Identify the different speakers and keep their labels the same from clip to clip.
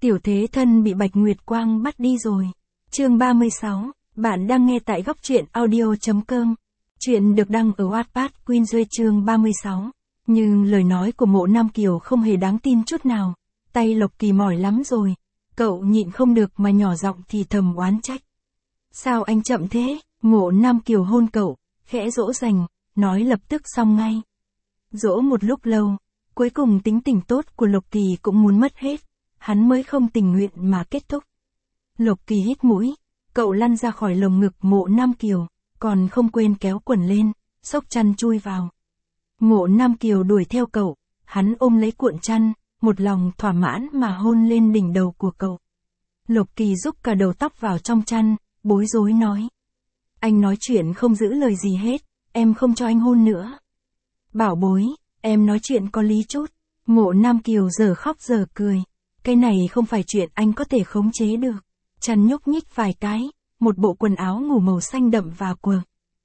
Speaker 1: Tiểu thế thân bị Bạch Nguyệt Quang bắt đi rồi. Chương 36, bạn đang nghe tại góc truyện audio.com. Chuyện được đăng ở Wattpad Queen Duy chương 36. Nhưng lời nói của Mộ Nam Kiều không hề đáng tin chút nào. Tay Lộc Kỳ mỏi lắm rồi. Cậu nhịn không được mà nhỏ giọng thì thầm oán trách. Sao anh chậm thế? Mộ Nam Kiều hôn cậu, khẽ dỗ dành, nói lập tức xong ngay. Dỗ một lúc lâu, cuối cùng tính tình tốt của Lộc Kỳ cũng muốn mất hết. Hắn mới không tình nguyện mà kết thúc. Lộc Kỳ hít mũi, cậu lăn ra khỏi lồng ngực Mộ Nam Kiều, còn không quên kéo quần lên, xốc chăn chui vào. Mộ Nam Kiều đuổi theo cậu, hắn ôm lấy cuộn chăn, một lòng thỏa mãn mà hôn lên đỉnh đầu của cậu. Lộc Kỳ rúc cả đầu tóc vào trong chăn, bối rối nói. Anh nói chuyện không giữ lời gì hết, em không cho anh hôn nữa. Bảo bối, em nói chuyện có lý chút. Mộ Nam Kiều giờ khóc giờ cười. Cái này không phải chuyện anh có thể khống chế được. Chăn nhúc nhích vài cái, một bộ quần áo ngủ màu xanh đậm và quần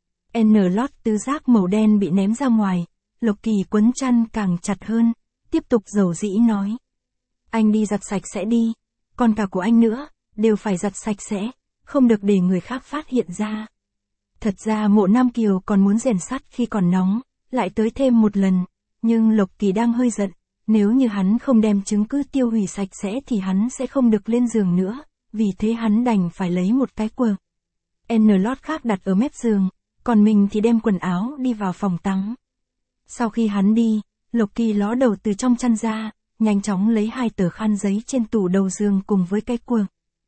Speaker 1: lót tứ giác màu đen bị ném ra ngoài. Lộc Kỳ quấn chăn càng chặt hơn, tiếp tục dầu dĩ nói. Anh đi giặt sạch sẽ đi, còn cả của anh nữa, đều phải giặt sạch sẽ, không được để người khác phát hiện ra. Thật ra Mộ Nam Kiều còn muốn rèn sắt khi còn nóng, lại tới thêm một lần, nhưng Lộc Kỳ đang hơi giận. Nếu như hắn không đem chứng cứ tiêu hủy sạch sẽ thì hắn sẽ không được lên giường nữa, vì thế hắn đành phải lấy một cái quần lót khác đặt ở mép giường, còn mình thì đem quần áo đi vào phòng tắm. Sau khi hắn đi, Lộc Kỳ ló đầu từ trong chăn ra, nhanh chóng lấy 2 tờ khăn giấy trên tủ đầu giường cùng với cái quần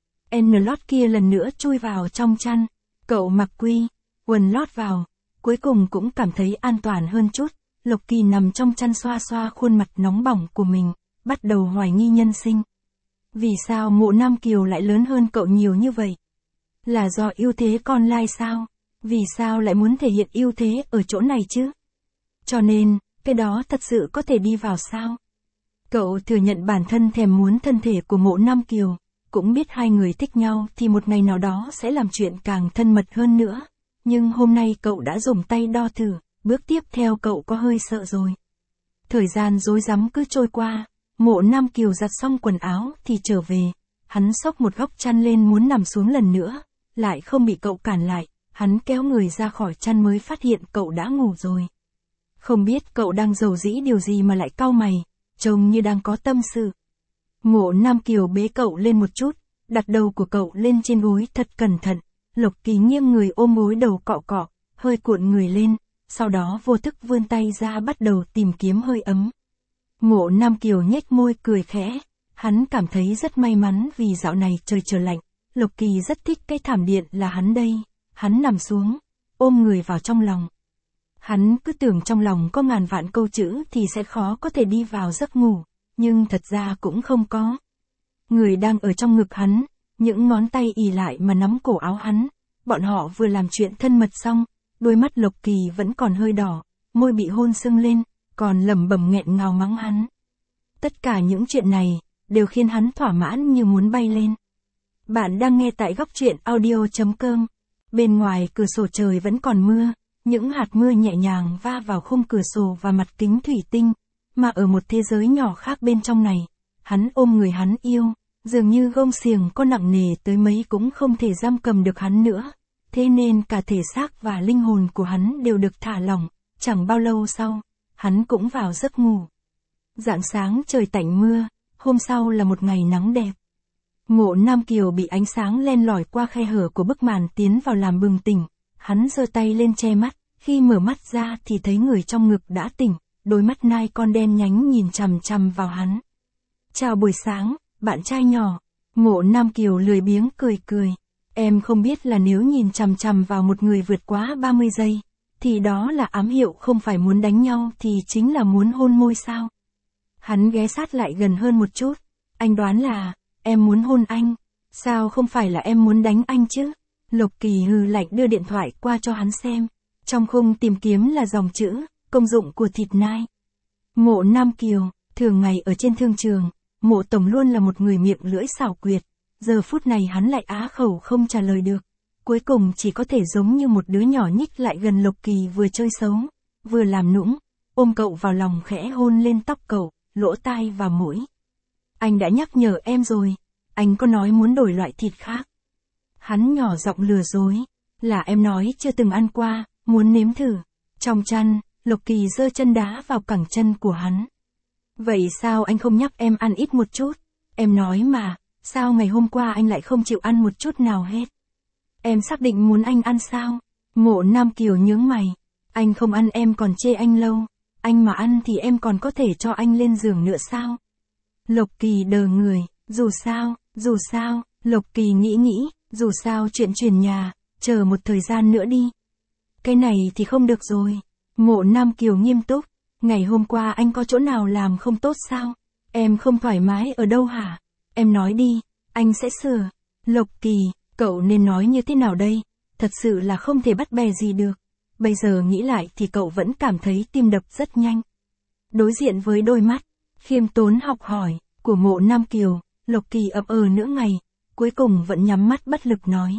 Speaker 1: lót kia lần nữa chui vào trong chăn. Cậu mặc quần lót vào, cuối cùng cũng cảm thấy an toàn hơn chút. Lộc Kỳ nằm trong chăn xoa xoa khuôn mặt nóng bỏng của mình, bắt đầu hoài nghi nhân sinh. Vì sao Mộ Nam Kiều lại lớn hơn cậu nhiều như vậy? Là do ưu thế con lai sao? Vì sao lại muốn thể hiện ưu thế ở chỗ này chứ? Cho nên, cái đó thật sự có thể đi vào sao? Cậu thừa nhận bản thân thèm muốn thân thể của Mộ Nam Kiều, cũng biết hai người thích nhau thì một ngày nào đó sẽ làm chuyện càng thân mật hơn nữa. Nhưng hôm nay cậu đã dùng tay đo thử. Bước tiếp theo cậu có hơi sợ rồi. Thời gian rối rắm cứ trôi qua, Mộ Nam Kiều giặt xong quần áo thì trở về. Hắn xốc một góc chăn lên muốn nằm xuống lần nữa, lại không bị cậu cản lại. Hắn kéo người ra khỏi chăn mới phát hiện cậu đã ngủ rồi. Không biết cậu đang rầu rĩ điều gì mà lại cau mày, trông như đang có tâm sự. Mộ Nam Kiều bế cậu lên một chút, đặt đầu của cậu lên trên gối thật cẩn thận. Lộc Kỳ nghiêng người ôm gối đầu cọ cọ, hơi cuộn người lên. Sau đó vô thức vươn tay ra bắt đầu tìm kiếm hơi ấm. Mộ Nam Kiều nhếch môi cười khẽ. Hắn cảm thấy rất may mắn vì dạo này trời trở lạnh. Lộc Kỳ rất thích cái thảm điện là hắn đây. Hắn nằm xuống, ôm người vào trong lòng. Hắn cứ tưởng trong lòng có ngàn vạn câu chữ thì sẽ khó có thể đi vào giấc ngủ. Nhưng thật ra cũng không có. Người đang ở trong ngực hắn, những ngón tay ì lại mà nắm cổ áo hắn. Bọn họ vừa làm chuyện thân mật xong. Đôi mắt Lộc Kỳ vẫn còn hơi đỏ, môi bị hôn sưng lên, còn lẩm bẩm nghẹn ngào mắng hắn. Tất cả những chuyện này, đều khiến hắn thỏa mãn như muốn bay lên. Bạn đang nghe tại góc truyện audio.com. Bên ngoài cửa sổ trời vẫn còn mưa, những hạt mưa nhẹ nhàng va vào khung cửa sổ và mặt kính thủy tinh, mà ở một thế giới nhỏ khác bên trong này, hắn ôm người hắn yêu, dường như gông xiềng có nặng nề tới mấy cũng không thể giam cầm được hắn nữa. Thế nên cả thể xác và linh hồn của hắn đều được thả lỏng, chẳng bao lâu sau, hắn cũng vào giấc ngủ. Rạng sáng trời tạnh mưa, hôm sau là một ngày nắng đẹp. Mộ Nam Kiều bị ánh sáng len lỏi qua khe hở của bức màn tiến vào làm bừng tỉnh, hắn giơ tay lên che mắt, khi mở mắt ra thì thấy người trong ngực đã tỉnh, đôi mắt nai con đen nhánh nhìn chằm chằm vào hắn. Chào buổi sáng, bạn trai nhỏ. Mộ Nam Kiều lười biếng cười cười. Em không biết là nếu nhìn chằm chằm vào một người vượt quá 30 giây, thì đó là ám hiệu không phải muốn đánh nhau thì chính là muốn hôn môi sao? Hắn ghé sát lại gần hơn một chút. Anh đoán là, em muốn hôn anh. Sao không phải là em muốn đánh anh chứ? Lộc Kỳ hừ lạnh đưa điện thoại qua cho hắn xem. Trong khung tìm kiếm là dòng chữ, công dụng của thịt nai. Mộ Nam Kiều, thường ngày ở trên thương trường, Mộ Tổng luôn là một người miệng lưỡi xảo quyệt. Giờ phút này hắn lại á khẩu không trả lời được. Cuối cùng chỉ có thể giống như một đứa nhỏ nhích lại gần Lộc Kỳ vừa chơi xấu, vừa làm nũng, ôm cậu vào lòng khẽ hôn lên tóc cậu, lỗ tai và mũi. anh đã nhắc nhở em rồi, anh có nói muốn đổi loại thịt khác. Hắn nhỏ giọng lừa dối, là em nói chưa từng ăn qua, muốn nếm thử. Trong chăn, Lộc Kỳ giơ chân đá vào cẳng chân của hắn. Vậy sao anh không nhắc em ăn ít một chút? Em nói mà, sao ngày hôm qua anh lại không chịu ăn một chút nào hết? Em xác định muốn anh ăn sao? Mộ Nam Kiều nhướng mày. Anh không ăn em còn chê anh lâu. Anh mà ăn thì em còn có thể cho anh lên giường nữa sao? Lộc Kỳ đờ người, dù sao, Lộc Kỳ nghĩ, dù sao chuyện chuyển nhà, chờ một thời gian nữa đi. Cái này thì không được rồi. Mộ Nam Kiều nghiêm túc, ngày hôm qua anh có chỗ nào làm không tốt sao? Em không thoải mái ở đâu hả? Em nói đi, anh sẽ sửa. Lộc Kỳ, cậu nên nói như thế nào đây? Thật sự là không thể bắt bè gì được. Bây giờ nghĩ lại thì cậu vẫn cảm thấy tim đập rất nhanh. Đối diện với đôi mắt, khiêm tốn học hỏi, của Mộ Nam Kiều, Lộc Kỳ ậm nửa ngày, cuối cùng vẫn nhắm mắt bất lực nói.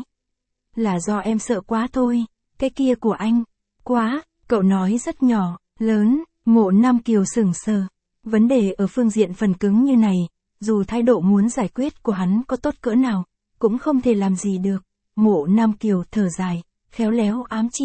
Speaker 1: Là do em sợ quá thôi, cái kia của anh, quá, cậu nói rất nhỏ, lớn, Mộ Nam Kiều sững sờ. Vấn đề ở phương diện phần cứng như này, dù thái độ muốn giải quyết của hắn có tốt cỡ nào, cũng không thể làm gì được. Mộ Nam Kiều thở dài, khéo léo ám chỉ.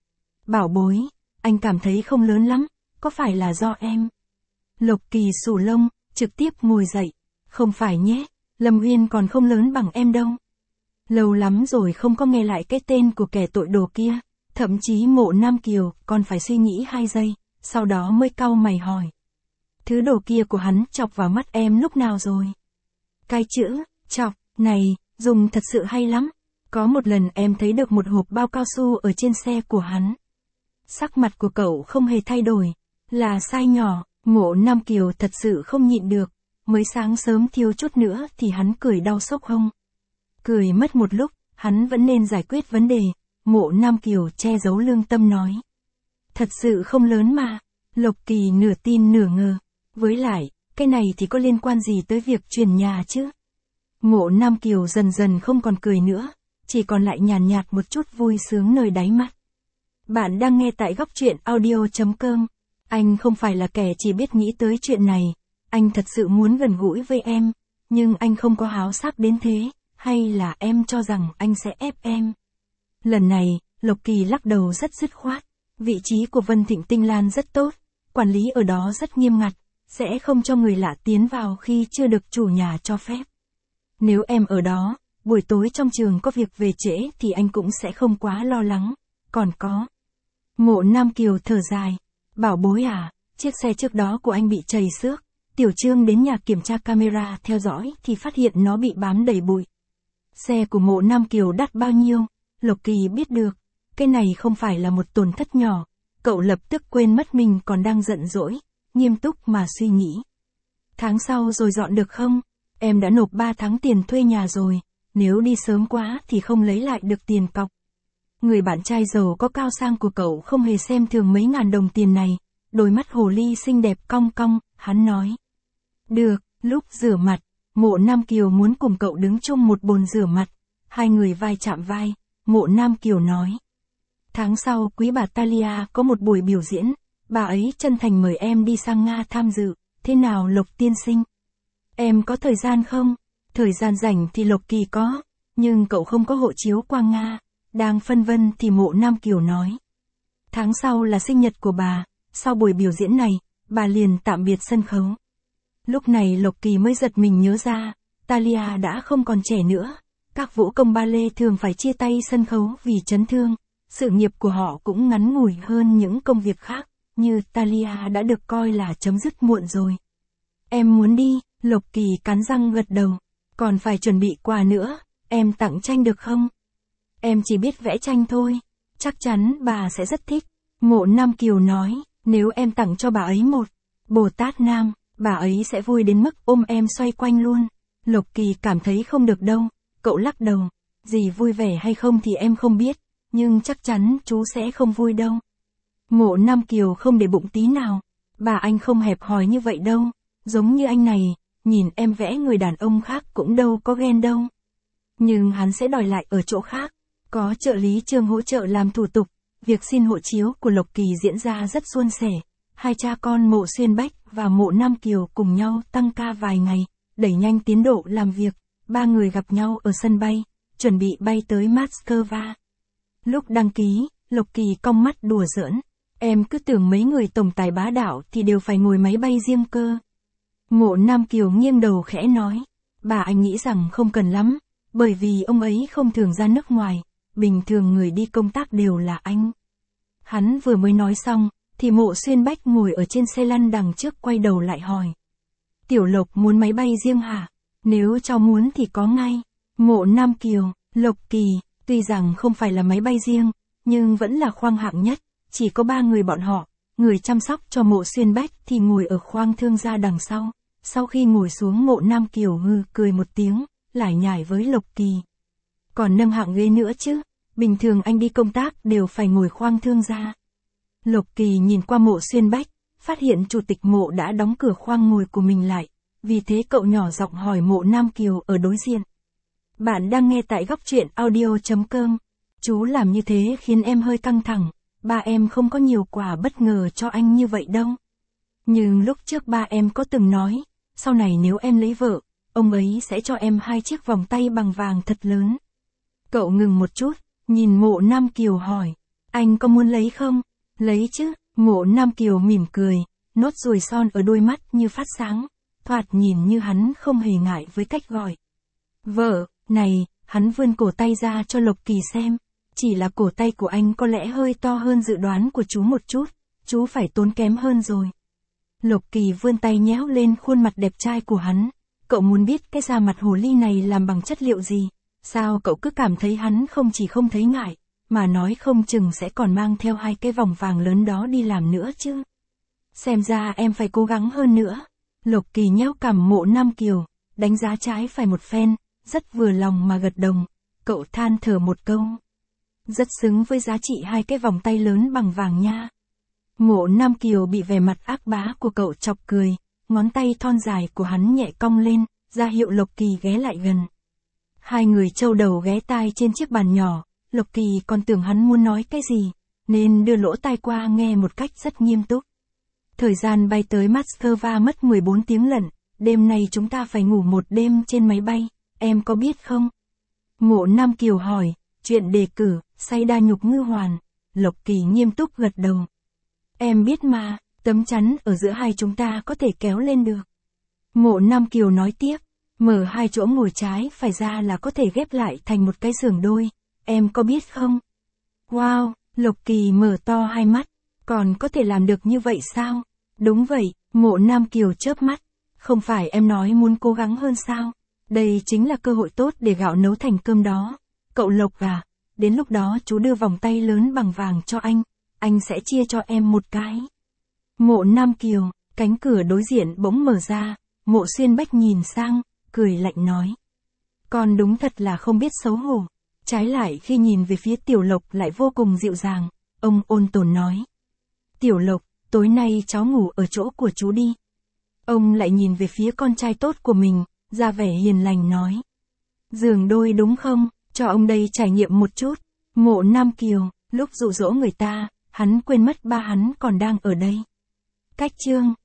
Speaker 1: Bảo bối, anh cảm thấy không lớn lắm, có phải là do em? Lộc Kỳ xù lông, trực tiếp ngồi dậy. Không phải nhé, Lâm Uyên còn không lớn bằng em đâu. Lâu lắm rồi không có nghe lại cái tên của kẻ tội đồ kia. Thậm chí Mộ Nam Kiều còn phải suy nghĩ 2 giây, sau đó mới cau mày hỏi. Thứ đồ kia của hắn chọc vào mắt em lúc nào rồi? Cái chữ, chọc, này, dùng thật sự hay lắm. Có một lần em thấy được một hộp bao cao su ở trên xe của hắn. Sắc mặt của cậu không hề thay đổi. Là sai nhỏ, Mộ Nam Kiều thật sự không nhịn được. Mới sáng sớm thiếu chút nữa thì hắn cười đau sốc hông. Cười mất một lúc, hắn vẫn nên giải quyết vấn đề. Mộ Nam Kiều che giấu lương tâm nói. Thật sự không lớn mà. Lộc Kỳ nửa tin nửa ngờ. Với lại, cái này thì có liên quan gì tới việc chuyển nhà chứ? Mộ Nam Kiều dần dần không còn cười nữa, chỉ còn lại nhàn nhạt một chút vui sướng nơi đáy mắt. Bạn đang nghe tại góc truyện audio.com. Anh không phải là kẻ chỉ biết nghĩ tới chuyện này, anh thật sự muốn gần gũi với em, nhưng anh không có háo sắc đến thế, hay là em cho rằng anh sẽ ép em? Lần này, Lộc Kỳ lắc đầu rất dứt khoát, vị trí của Vân Thịnh Tinh Lan rất tốt, quản lý ở đó rất nghiêm ngặt, sẽ không cho người lạ tiến vào khi chưa được chủ nhà cho phép. Nếu em ở đó, buổi tối trong trường có việc về trễ thì anh cũng sẽ không quá lo lắng. Còn có. Mộ Nam Kiều thở dài. Bảo bối à, chiếc xe trước đó của anh bị trầy xước. Tiểu Trương đến nhà kiểm tra camera theo dõi thì phát hiện nó bị bám đầy bụi. Xe của Mộ Nam Kiều đắt bao nhiêu? Lộc Kỳ biết được. Cái này không phải là một tổn thất nhỏ. Cậu lập tức quên mất mình còn đang giận dỗi, nghiêm túc mà suy nghĩ. Tháng sau rồi dọn được không? Em đã nộp 3 tháng tiền thuê nhà rồi, nếu đi sớm quá thì không lấy lại được tiền cọc. Người bạn trai giàu có cao sang của cậu không hề xem thường mấy ngàn đồng tiền này, đôi mắt hồ ly xinh đẹp cong cong, hắn nói. Được, lúc rửa mặt, Mộ Nam Kiều muốn cùng cậu đứng chung một bồn rửa mặt, hai người vai chạm vai, Mộ Nam Kiều nói. Tháng sau quý bà Talia có một buổi biểu diễn, bà ấy chân thành mời em đi sang Nga tham dự, thế nào Lộc tiên sinh? Em có thời gian không? Thời gian rảnh thì Lộc Kỳ có, nhưng cậu không có hộ chiếu qua Nga. Đang phân vân thì Mộ Nam Kiều nói. Tháng sau là sinh nhật của bà, sau buổi biểu diễn này, bà liền tạm biệt sân khấu. Lúc này Lộc Kỳ mới giật mình nhớ ra, Talia đã không còn trẻ nữa. Các vũ công ballet thường phải chia tay sân khấu vì chấn thương. Sự nghiệp của họ cũng ngắn ngủi hơn những công việc khác, như Talia đã được coi là chấm dứt muộn rồi. Em muốn đi, Lộc Kỳ cắn răng gật đầu. Còn phải chuẩn bị quà nữa, em tặng tranh được không? Em chỉ biết vẽ tranh thôi, chắc chắn bà sẽ rất thích. Mộ Nam Kiều nói, nếu em tặng cho bà ấy một Bồ Tát Nam, bà ấy sẽ vui đến mức ôm em xoay quanh luôn. Lộc Kỳ cảm thấy không được đâu, cậu lắc đầu. Gì vui vẻ hay không thì em không biết, nhưng chắc chắn chú sẽ không vui đâu. Mộ Nam Kiều không để bụng tí nào, bà anh không hẹp hòi như vậy đâu, giống như anh này, nhìn em vẽ người đàn ông khác cũng đâu có ghen đâu. Nhưng hắn sẽ đòi lại ở chỗ khác, có trợ lý Trương hỗ trợ làm thủ tục, việc xin hộ chiếu của Lộc Kỳ diễn ra rất suôn sẻ. Hai cha con Mộ Xuyên Bách và Mộ Nam Kiều cùng nhau tăng ca vài ngày, đẩy nhanh tiến độ làm việc, ba người gặp nhau ở sân bay, chuẩn bị bay tới Moscow. Lúc đăng ký, Lộc Kỳ cong mắt đùa giỡn, em cứ tưởng mấy người tổng tài bá đạo thì đều phải ngồi máy bay riêng cơ. Mộ Nam Kiều nghiêng đầu khẽ nói, bà anh nghĩ rằng không cần lắm, bởi vì ông ấy không thường ra nước ngoài, bình thường người đi công tác đều là anh. Hắn vừa mới nói xong, thì Mộ Xuyên Bách ngồi ở trên xe lăn đằng trước quay đầu lại hỏi. Tiểu Lộc muốn máy bay riêng hả? Nếu cháu muốn thì có ngay. Mộ Nam Kiều, Lộc Kỳ, tuy rằng không phải là máy bay riêng, nhưng vẫn là khoang hạng nhất, chỉ có 3 người bọn họ, người chăm sóc cho Mộ Xuyên Bách thì ngồi ở khoang thương gia đằng sau. Sau khi ngồi xuống Mộ Nam Kiều cười một tiếng, lải nhải với Lộc Kỳ. Còn nâng hạng ghế nữa chứ, bình thường anh đi công tác đều phải ngồi khoang thương gia. Lộc Kỳ nhìn qua Mộ Xuyên Bách, phát hiện chủ tịch Mộ đã đóng cửa khoang ngồi của mình lại, vì thế cậu nhỏ giọng hỏi Mộ Nam Kiều ở đối diện. Bạn đang nghe tại góc truyện audio.com. Chú làm như thế khiến em hơi căng thẳng, ba em không có nhiều quà bất ngờ cho anh như vậy đâu. Nhưng lúc trước ba em có từng nói, sau này nếu em lấy vợ, ông ấy sẽ cho em 2 chiếc vòng tay bằng vàng thật lớn. Cậu ngừng một chút, nhìn Mộ Nam Kiều hỏi, anh có muốn lấy không? Lấy chứ, Mộ Nam Kiều mỉm cười, nốt ruồi son ở đôi mắt như phát sáng, thoạt nhìn như hắn không hề ngại với cách gọi. Vợ, này, hắn vươn cổ tay ra cho Lộc Kỳ xem, chỉ là cổ tay của anh có lẽ hơi to hơn dự đoán của chú một chút, chú phải tốn kém hơn rồi. Lộc Kỳ vươn tay nhéo lên khuôn mặt đẹp trai của hắn, cậu muốn biết cái da mặt hồ ly này làm bằng chất liệu gì, sao cậu cứ cảm thấy hắn không chỉ không thấy ngại, mà nói không chừng sẽ còn mang theo 2 cái vòng vàng lớn đó đi làm nữa chứ. Xem ra em phải cố gắng hơn nữa. Lộc Kỳ nhéo cằm Mộ Nam Kiều, đánh giá trái phải một phen, rất vừa lòng mà gật đầu, cậu than thở một câu. Rất xứng với giá trị 2 cái vòng tay lớn bằng vàng nha. Mộ Nam Kiều bị vẻ mặt ác bá của cậu chọc cười, ngón tay thon dài của hắn nhẹ cong lên, ra hiệu Lộc Kỳ ghé lại gần. Hai người châu đầu ghé tai trên chiếc bàn nhỏ, Lộc Kỳ còn tưởng hắn muốn nói cái gì, nên đưa lỗ tai qua nghe một cách rất nghiêm túc. Thời gian bay tới Moscow mất 14 tiếng lận, đêm nay chúng ta phải ngủ một đêm trên máy bay, em có biết không? Mộ Nam Kiều hỏi, chuyện đề cử, say đa nhục ngư hoàn. Lộc Kỳ nghiêm túc gật đầu. Em biết mà, tấm chắn ở giữa hai chúng ta có thể kéo lên được. Mộ Nam Kiều nói tiếp, mở 2 chỗ ngồi trái phải ra là có thể ghép lại thành một cái giường đôi, em có biết không? Wow, Lộc Kỳ mở to hai mắt, còn có thể làm được như vậy sao? Đúng vậy, Mộ Nam Kiều chớp mắt, không phải em nói muốn cố gắng hơn sao? Đây chính là cơ hội tốt để gạo nấu thành cơm đó. Cậu Lộc à, đến lúc đó chú đưa vòng tay lớn bằng vàng cho anh sẽ chia cho em một cái. Mộ Nam Kiều, cánh cửa đối diện bỗng mở ra, Mộ Xuyên Bách nhìn sang, cười lạnh nói. Con đúng thật là không biết xấu hổ. Trái lại khi nhìn về phía Tiểu Lộc lại vô cùng dịu dàng, ông ôn tồn nói. Tiểu Lộc, tối nay cháu ngủ ở chỗ của chú đi. Ông lại nhìn về phía con trai tốt của mình, ra vẻ hiền lành nói. Giường đôi đúng không, cho ông đây trải nghiệm một chút. Mộ Nam Kiều, lúc dụ dỗ người ta, hắn quên mất ba hắn còn đang ở đây. Cách chương